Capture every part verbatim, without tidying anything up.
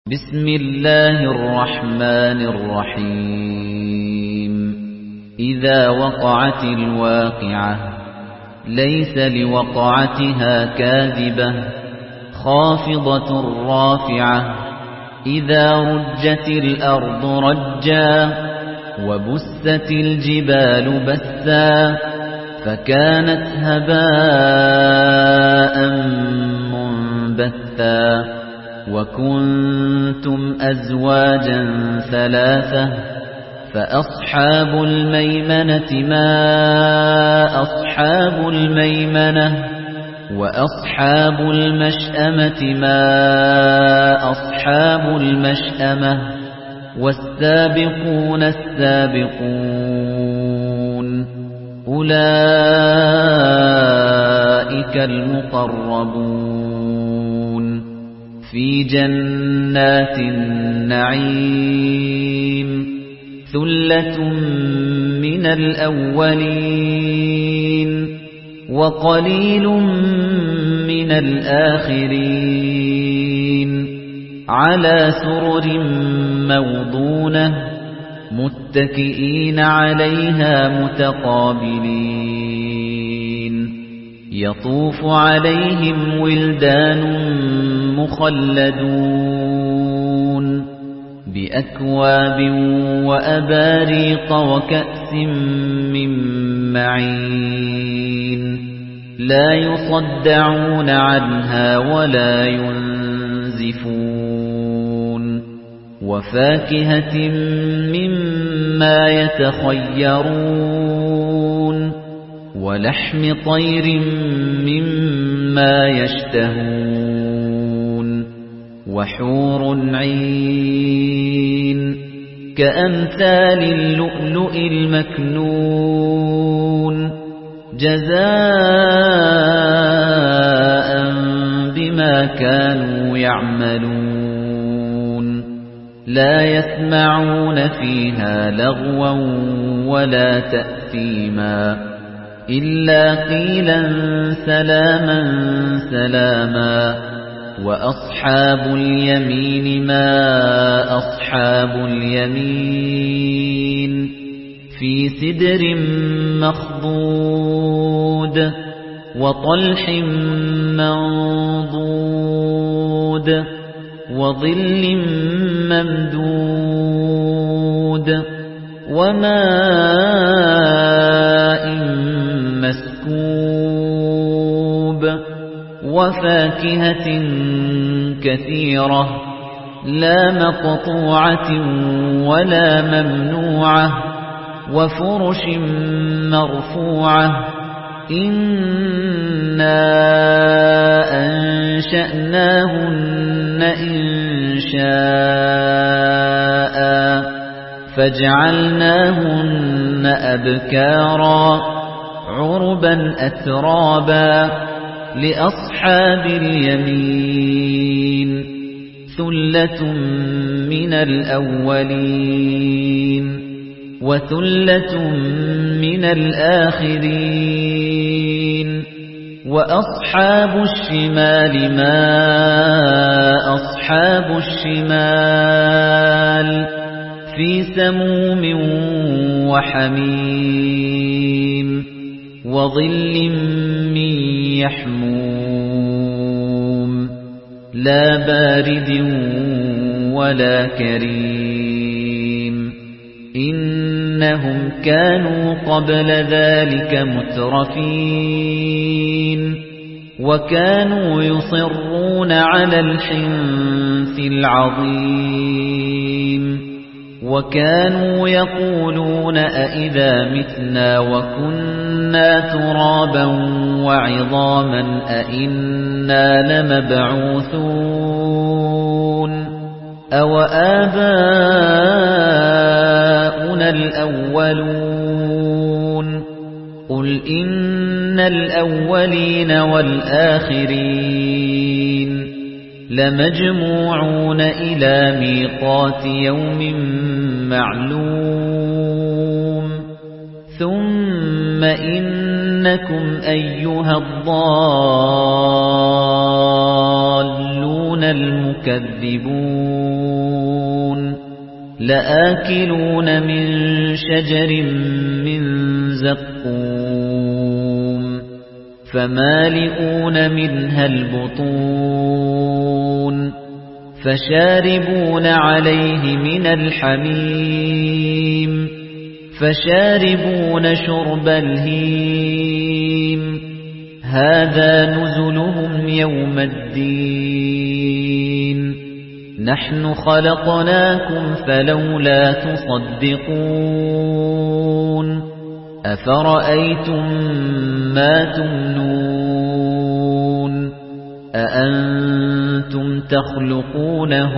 بسم الله الرحمن الرحيم إذا وقعت الواقعة ليس لوقعتها كاذبة خافضة رافعة إذا رجت الأرض رجا وبست الجبال بسا فكانت هباء منبثا وكنتم أزواجا ثلاثة فأصحاب الميمنة ما أصحاب الميمنة وأصحاب المشأمة ما أصحاب المشأمة والسابقون السابقون أولئك المقربون في جنات النعيم ثلة من الأولين وقليل من الآخرين على سرر موضونة متكئين عليها متقابلين يطوف عليهم ولدان مخلدون بأكواب وأباريق وكأس من معين لا يصدعون عنها ولا ينزفون وفاكهة مما يتخيرون ولحم طير مما يشتهون وحور عين كأمثال اللؤلؤ المكنون جزاء بما كانوا يعملون لا يسمعون فيها لغوا ولا تأثيما إلا قيلا سلاما سلاما وأصحاب اليمين ما أصحاب اليمين في سدر مخضود وطلح منضود وظل ممدود وماء مسكوب وفاكهة كثيرة لا مقطوعة ولا ممنوعة وفرش مرفوعة إنا أنشأناهن إنشاء فجعلناهن أبكارا عربا أترابا لأصحاب اليمين ثلة من الأولين وثلة من الآخرين وأصحاب الشمال ما أصحاب الشمال في سموم وحميم وظل من يحموم لا بارد ولا كريم إنهم كانوا قبل ذلك مترفين وكانوا يصرون على الحنث العظيم وكانوا يقولون أئذا متنا وكنا ترابا وعظاما أئنا لمبعوثون أو آباؤنا الأولون قل إن الأولين والآخرين لمجموعون إلى ميقات يوم معلوم ثم إنكم أيها الضالون سيقولون المكذبون لآكلون من شجر من زقوم فمالئون منها البطون فشاربون عليه من الحميم فشاربون شرب الهيم هذا نزلهم يوم الدين نحن خلقناكم فلولا تصدقون أفرأيتم ما تمنون أأنتم تخلقونه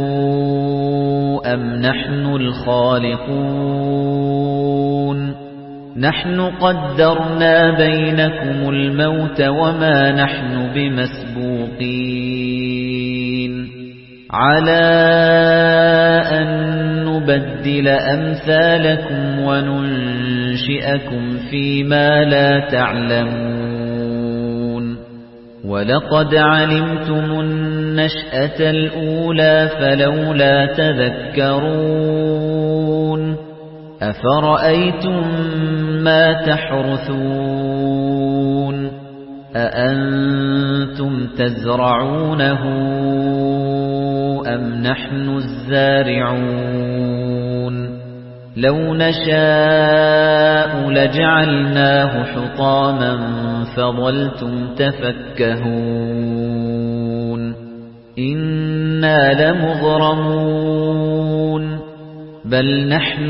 أم نحن الخالقون نحن قدرنا بينكم الموت وما نحن بمسبوقين على أن نبدل أمثالكم وننشئكم فيما لا تعلمون ولقد علمتم النشأة الأولى فلولا تذكرون أفرأيتم ما تحرثون أأنتم تزرعونه أم نحن الزارعون لو نشاء لجعلناه حطاما فظلتم تفكهون إنا لمغرمون بل نحن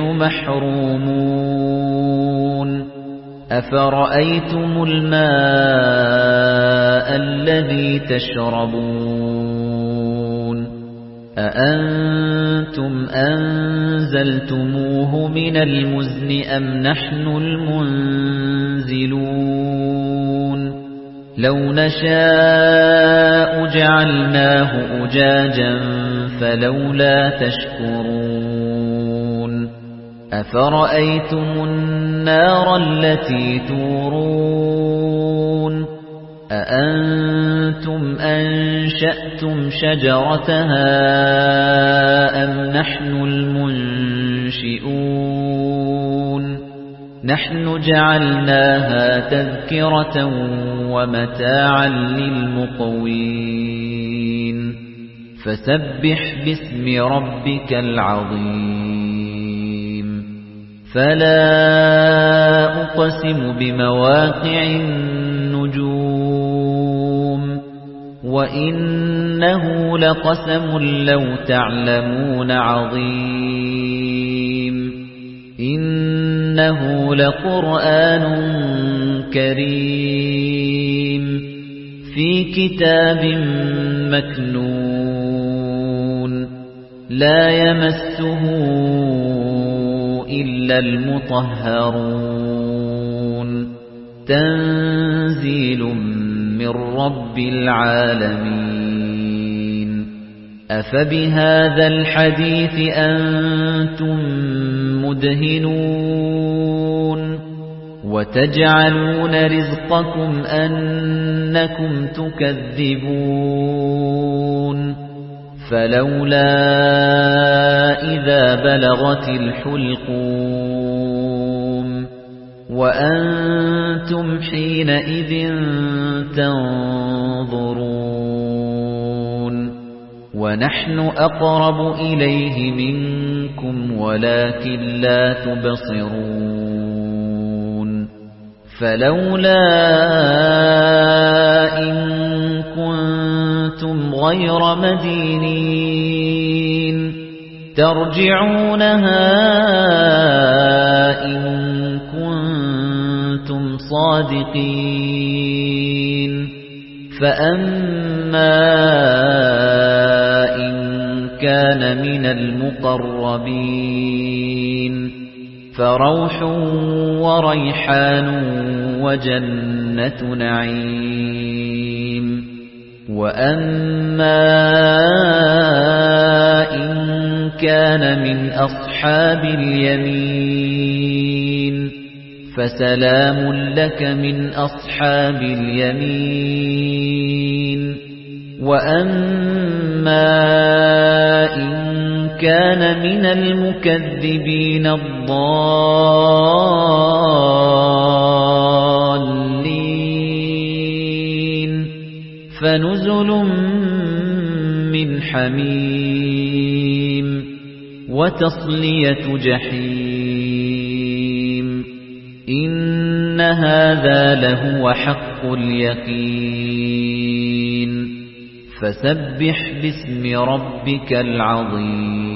محرومون أفرأيتم الماء الذي تشربون أأنتم أنزلتموه من المزن أم نحن المنزلون لو نشاء جعلناه أجاجا فلولا تشكرون أفرأيتم النار التي تورون أأنتم أنشأتم شجرتها أم نحن المنشئون نحن جعلناها تذكرة ومتاعا للمقوين فسبح باسم ربك العظيم فلا أقسم بمواقع النجوم وإنه لقسم لو تعلمون عظيم إنه لقرآن كريم في كتاب مكنون لا يمسه إلا المطهرون تنزيل من رب العالمين أفبهذا الحديث أنتم مدهنون وتجعلون رزقكم أنكم تكذبون فلولا إذا بلغت الحلقوم وأنتم حينئذ تنظرون ونحن أقرب إليه منكم ولكن لا تبصرون فلولا إن كنتم غير مدينين ترجعونها إن كنتم صادقين فأما إن كان من المقربين فروح وريحان وجنة نعيم وأما إن كان من أصحاب اليمين فسلام لك من أصحاب اليمين وأما إن كان من المكذبين الضالين فنزل من حميم وتصلية جحيم إن هذا لهو حق اليقين فسبح باسم ربك العظيم